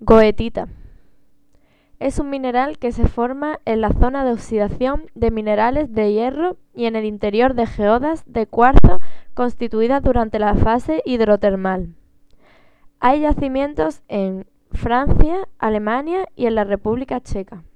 Goethita. Es un mineral que se forma en la zona de oxidación de minerales de hierro y en el interior de geodas de cuarzo constituidas durante la fase hidrotermal. Hay yacimientos en Francia, Alemania y en la República Checa.